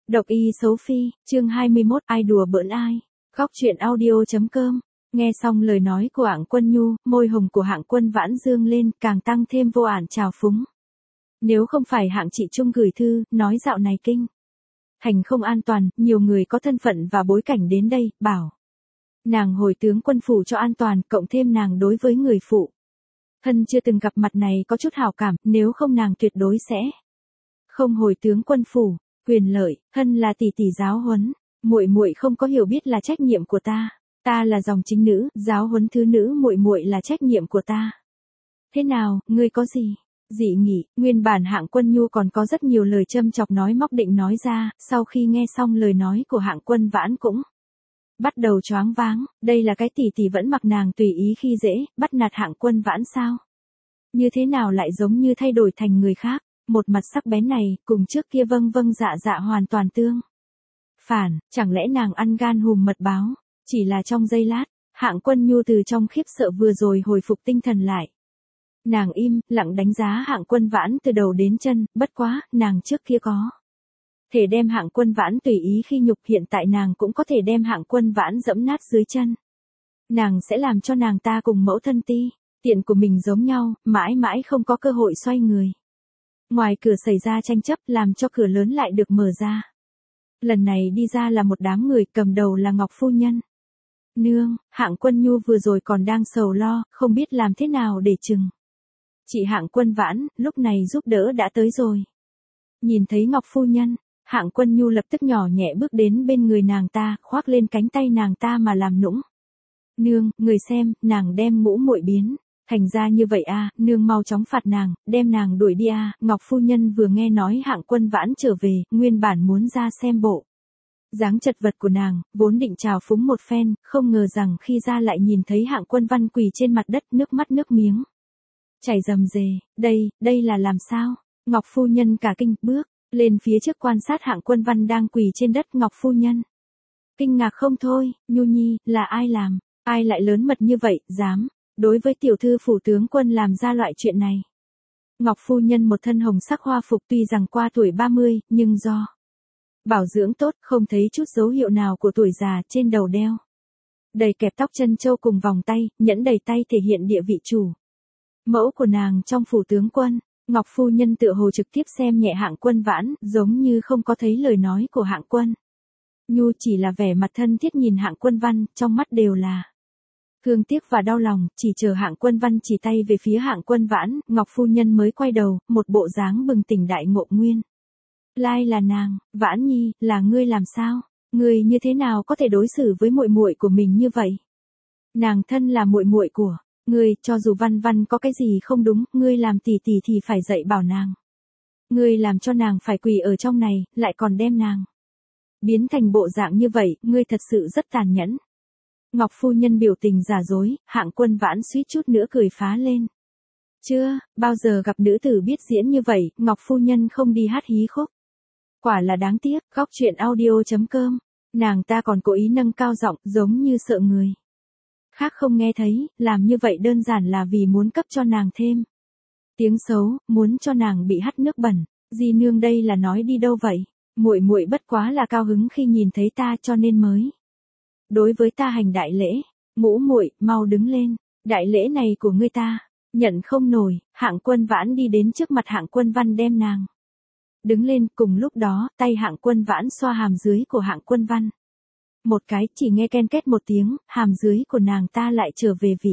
Độc y xấu phi, chương 21, ai đùa bỡn ai. Khóc chuyện audio.com. Nghe xong lời nói của Hạng Quân Nhu, môi hồng của Hạng Quân Vãn dương lên, càng tăng thêm vô ản trào phúng. Nếu không phải Hạng chị Trung gửi thư, nói dạo này kinh thành không an toàn, nhiều người có thân phận và bối cảnh đến đây, bảo nàng hồi tướng quân phủ cho an toàn, cộng thêm nàng đối với người phụ thân chưa từng gặp mặt này có chút hảo cảm, nếu không nàng tuyệt đối sẽ không hồi tướng quân phủ. Quyền lợi, thân là tỷ tỷ giáo huấn, muội muội không có hiểu biết là trách nhiệm của ta. Ta là dòng chính nữ, giáo huấn thứ nữ muội muội là trách nhiệm của ta. Thế nào, ngươi có gì dị nghị? Nguyên bản Hạng Quân Nhu còn có rất nhiều lời châm chọc nói móc định nói ra, sau khi nghe xong lời nói của Hạng Quân Vãn cũng bắt đầu choáng váng. Đây là cái tỷ tỷ vẫn mặc nàng tùy ý khi dễ, bắt nạt Hạng Quân Vãn sao? Như thế nào lại giống như thay đổi thành người khác? Một mặt sắc bén này, cùng trước kia vâng vâng dạ dạ hoàn toàn tương phản, chẳng lẽ nàng ăn gan hùm mật báo? Chỉ là trong giây lát, Hạng Quân Nhu từ trong khiếp sợ vừa rồi hồi phục tinh thần lại. Nàng im lặng đánh giá Hạng Quân Vãn từ đầu đến chân, bất quá, nàng trước kia có thể đem Hạng Quân Vãn tùy ý khi nhục, hiện tại nàng cũng có thể đem Hạng Quân Vãn dẫm nát dưới chân. Nàng sẽ làm cho nàng ta cùng mẫu thân ti tiện của mình giống nhau, mãi mãi không có cơ hội xoay người. Ngoài cửa xảy ra tranh chấp, làm cho cửa lớn lại được mở ra. Lần này đi ra là một đám người, cầm đầu là Ngọc phu nhân. Nương, Hạng Quân Nhu vừa rồi còn đang sầu lo, không biết làm thế nào để chừng chị Hạng Quân Vãn, lúc này giúp đỡ đã tới rồi. Nhìn thấy Ngọc phu nhân, Hạng Quân Nhu lập tức nhỏ nhẹ bước đến bên người nàng ta, khoác lên cánh tay nàng ta mà làm nũng. Nương, người xem, nàng đem ngũ muội biến thành ra như vậy à, nương mau chóng phạt nàng, đem nàng đuổi đi à. Ngọc phu nhân vừa nghe nói Hạng Quân Vãn trở về, nguyên bản muốn ra xem bộ dáng chật vật của nàng, vốn định chào phúng một phen, không ngờ rằng khi ra lại nhìn thấy Hạng Quân Văn quỳ trên mặt đất, nước mắt nước miếng chảy rầm rề. Đây là làm sao? Ngọc phu nhân cả kinh, bước lên phía trước quan sát Hạng Quân Văn đang quỳ trên đất. Ngọc phu nhân kinh ngạc không thôi, Nhu nhi, là ai làm? Ai lại lớn mật như vậy, dám đối với tiểu thư phủ tướng quân làm ra loại chuyện này? Ngọc phu nhân một thân hồng sắc hoa phục, tuy rằng qua tuổi 30, nhưng do bảo dưỡng tốt, không thấy chút dấu hiệu nào của tuổi già. Trên đầu đeo đầy kẹp tóc chân châu cùng vòng tay, nhẫn đầy tay thể hiện địa vị chủ mẫu của nàng trong phủ tướng quân. Ngọc phu nhân tựa hồ trực tiếp xem nhẹ Hạng Quân Vãn, giống như không có thấy lời nói của Hạng Quân Nhu, chỉ là vẻ mặt thân thiết nhìn Hạng Quân Văn, trong mắt đều là thương tiếc và đau lòng. Chỉ chờ Hạng Quân Văn chỉ tay về phía Hạng Quân Vãn, Ngọc phu nhân mới quay đầu, một bộ dáng bừng tỉnh đại ngộ. Nguyên lai là nàng. Vãn nhi, là ngươi làm sao? Ngươi như thế nào có thể đối xử với muội muội của mình như vậy? Nàng thân là muội muội của ngươi, cho dù Văn Văn có cái gì không đúng, ngươi làm tỷ tỷ thì phải dạy bảo nàng. Ngươi làm cho nàng phải quỳ ở trong này, lại còn đem nàng biến thành bộ dạng như vậy, ngươi thật sự rất tàn nhẫn. Ngọc phu nhân biểu tình giả dối, Hạng Quân Vãn suýt chút nữa cười phá lên. Chưa bao giờ gặp nữ tử biết diễn như vậy, Ngọc phu nhân không đi hát hí khúc. Quả là đáng tiếc. Khóc chuyện audio.com. Nàng ta còn cố ý nâng cao giọng, giống như sợ người khác không nghe thấy, làm như vậy đơn giản là vì muốn cấp cho nàng thêm tiếng xấu, muốn cho nàng bị hắt nước bẩn. Di nương đây là nói đi đâu vậy? Muội muội bất quá là cao hứng khi nhìn thấy ta cho nên mới đối với ta hành đại lễ. Ngũ muội, mau đứng lên, đại lễ này của ngươi ta nhận không nổi. Hạng Quân Vãn đi đến trước mặt Hạng Quân Văn đem nàng đứng lên, cùng lúc đó, tay Hạng Quân Vãn xoa hàm dưới của Hạng Quân Văn một cái, chỉ nghe ken két một tiếng, hàm dưới của nàng ta lại trở về vị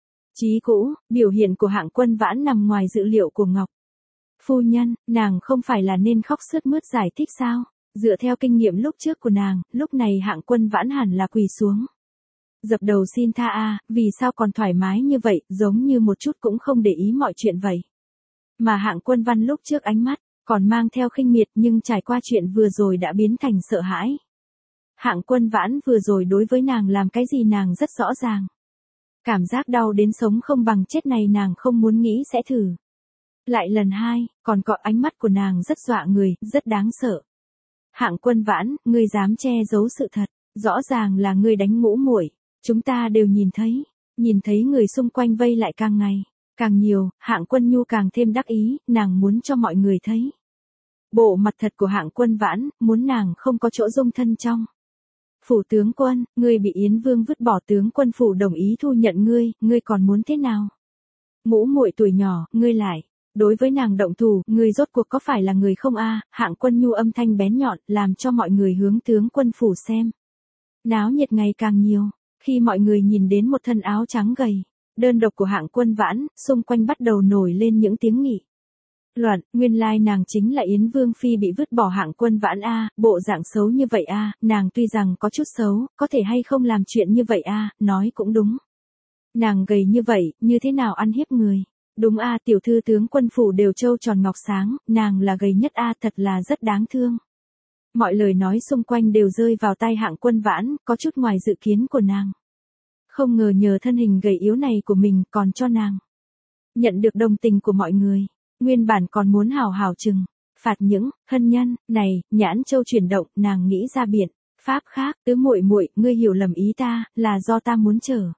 trí cũ. Biểu hiện của Hạng Quân Vãn nằm ngoài dự liệu của Ngọc phu nhân. Nàng không phải là nên khóc sướt mướt giải thích sao? Dựa theo kinh nghiệm lúc trước của nàng, lúc này Hạng Quân Vãn hẳn là quỳ xuống dập đầu xin tha a, vì sao còn thoải mái như vậy, giống như một chút cũng không để ý mọi chuyện vậy. Mà Hạng Quân Văn lúc trước ánh mắt còn mang theo khinh miệt, nhưng trải qua chuyện vừa rồi đã biến thành sợ hãi. Hạng Quân Vãn vừa rồi đối với nàng làm cái gì nàng rất rõ ràng. Cảm giác đau đến sống không bằng chết này nàng không muốn nghĩ sẽ thử lại lần hai, còn có ánh mắt của nàng rất dọa người, rất đáng sợ. Hạng Quân Vãn, ngươi dám che giấu sự thật, rõ ràng là ngươi đánh ngũ muội, chúng ta đều nhìn thấy người xung quanh vây lại càng ngày càng nhiều. Hạng Quân Nhu càng thêm đắc ý, nàng muốn cho mọi người thấy Bộ mặt thật của Hạng Quân Vãn, muốn nàng không có chỗ dung thân trong. Phủ tướng quân, ngươi bị Yến Vương vứt bỏ, tướng quân phủ đồng ý thu nhận ngươi, ngươi còn muốn thế nào? Ngũ muội tuổi nhỏ, ngươi lại đối với nàng động thủ, ngươi rốt cuộc có phải là người không a? Hạng Quân Nhu âm thanh bén nhọn, làm cho mọi người hướng tướng quân phủ xem. Náo nhiệt ngày càng nhiều, khi mọi người nhìn đến một thân áo trắng gầy, đơn độc của Hạng Quân Vãn, xung quanh bắt đầu nổi lên những tiếng nghị luận, nguyên lai nàng chính là Yến Vương phi bị vứt bỏ Hạng Quân Vãn a, bộ dạng xấu như vậy a, nàng tuy rằng có chút xấu, có thể hay không làm chuyện như vậy a, nói cũng đúng. Nàng gầy như vậy, như thế nào ăn hiếp người? Đúng a, tiểu thư tướng quân phủ đều trâu tròn ngọc sáng, nàng là gầy nhất a, thật là rất đáng thương. Mọi lời nói xung quanh đều rơi vào tai Hạng Quân Vãn, có chút ngoài dự kiến của nàng. Không ngờ nhờ thân hình gầy yếu này của mình còn cho nàng nhận được đồng tình của mọi người. Nguyên bản còn muốn hào hào trừng phạt những thân nhân này, nhãn châu chuyển động, nàng nghĩ ra biện pháp khác, tứ muội muội, ngươi hiểu lầm ý ta, là do ta muốn trở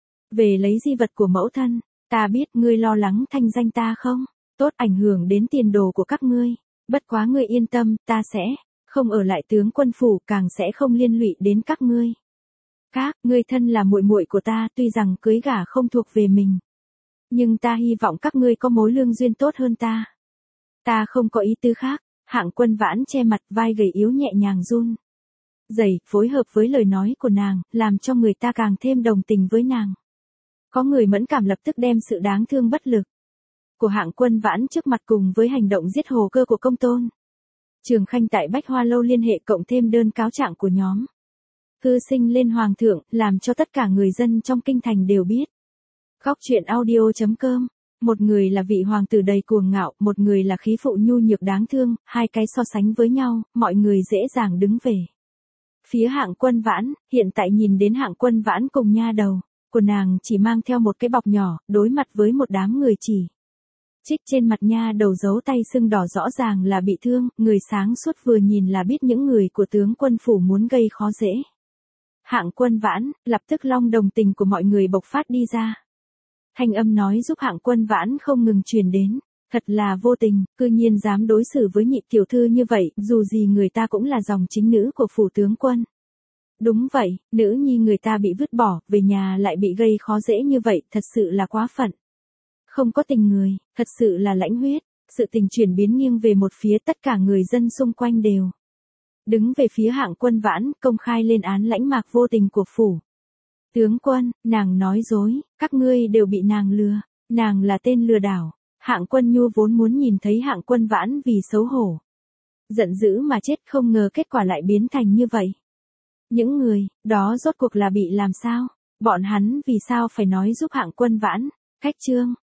về lấy di vật của mẫu thân. Ta biết ngươi lo lắng thanh danh ta không tốt, ảnh hưởng đến tiền đồ của các ngươi. Bất quá ngươi yên tâm, ta sẽ không ở lại tướng quân phủ, càng sẽ không liên lụy đến các ngươi. Ngươi thân là muội muội của ta, tuy rằng cưới gả không thuộc về mình, nhưng ta hy vọng các ngươi có mối lương duyên tốt hơn ta. Ta không có ý tứ khác. Hạng Quân Vãn che mặt, vai gầy yếu nhẹ nhàng run rẩy, phối hợp với lời nói của nàng, làm cho người ta càng thêm đồng tình với nàng. Có người mẫn cảm lập tức đem sự đáng thương bất lực của Hạng Quân Vãn trước mặt cùng với hành động giết Hồ Cơ của Công Tôn Trường Khanh tại Bách Hoa Lâu liên hệ, cộng thêm đơn cáo trạng của nhóm thư sinh lên hoàng thượng, làm cho tất cả người dân trong kinh thành đều biết. Góc truyện audio.com. Một người là vị hoàng tử đầy cuồng ngạo, một người là khí phụ nhu nhược đáng thương, hai cái so sánh với nhau, mọi người dễ dàng đứng về phía Hạng Quân Vãn. Hiện tại nhìn đến Hạng Quân Vãn cùng nha đầu của nàng chỉ mang theo một cái bọc nhỏ, đối mặt với một đám người chỉ trích, trên mặt nha đầu dấu tay sưng đỏ, rõ ràng là bị thương, người sáng suốt vừa nhìn là biết những người của tướng quân phủ muốn gây khó dễ Hạng Quân Vãn. Lập tức long đồng tình của mọi người bộc phát đi ra. Thanh âm nói giúp Hạng Quân Vãn không ngừng truyền đến. Thật là vô tình, cư nhiên dám đối xử với nhị tiểu thư như vậy, dù gì người ta cũng là dòng chính nữ của phủ tướng quân. Đúng vậy, nữ nhi người ta bị vứt bỏ, về nhà lại bị gây khó dễ như vậy, thật sự là quá phận. Không có tình người, thật sự là lãnh huyết. Sự tình chuyển biến nghiêng về một phía, tất cả người dân xung quanh đều đứng về phía Hạng Quân Vãn, công khai lên án lãnh mạc vô tình của phủ tướng quân. Nàng nói dối, các ngươi đều bị nàng lừa, nàng là tên lừa đảo. Hạng Quân Nhu vốn muốn nhìn thấy Hạng Quân Vãn vì xấu hổ giận dữ mà chết, không ngờ kết quả lại biến thành như vậy. Những người đó rốt cuộc là bị làm sao? Bọn hắn vì sao phải nói giúp Hạng Quân Vãn? Khách chương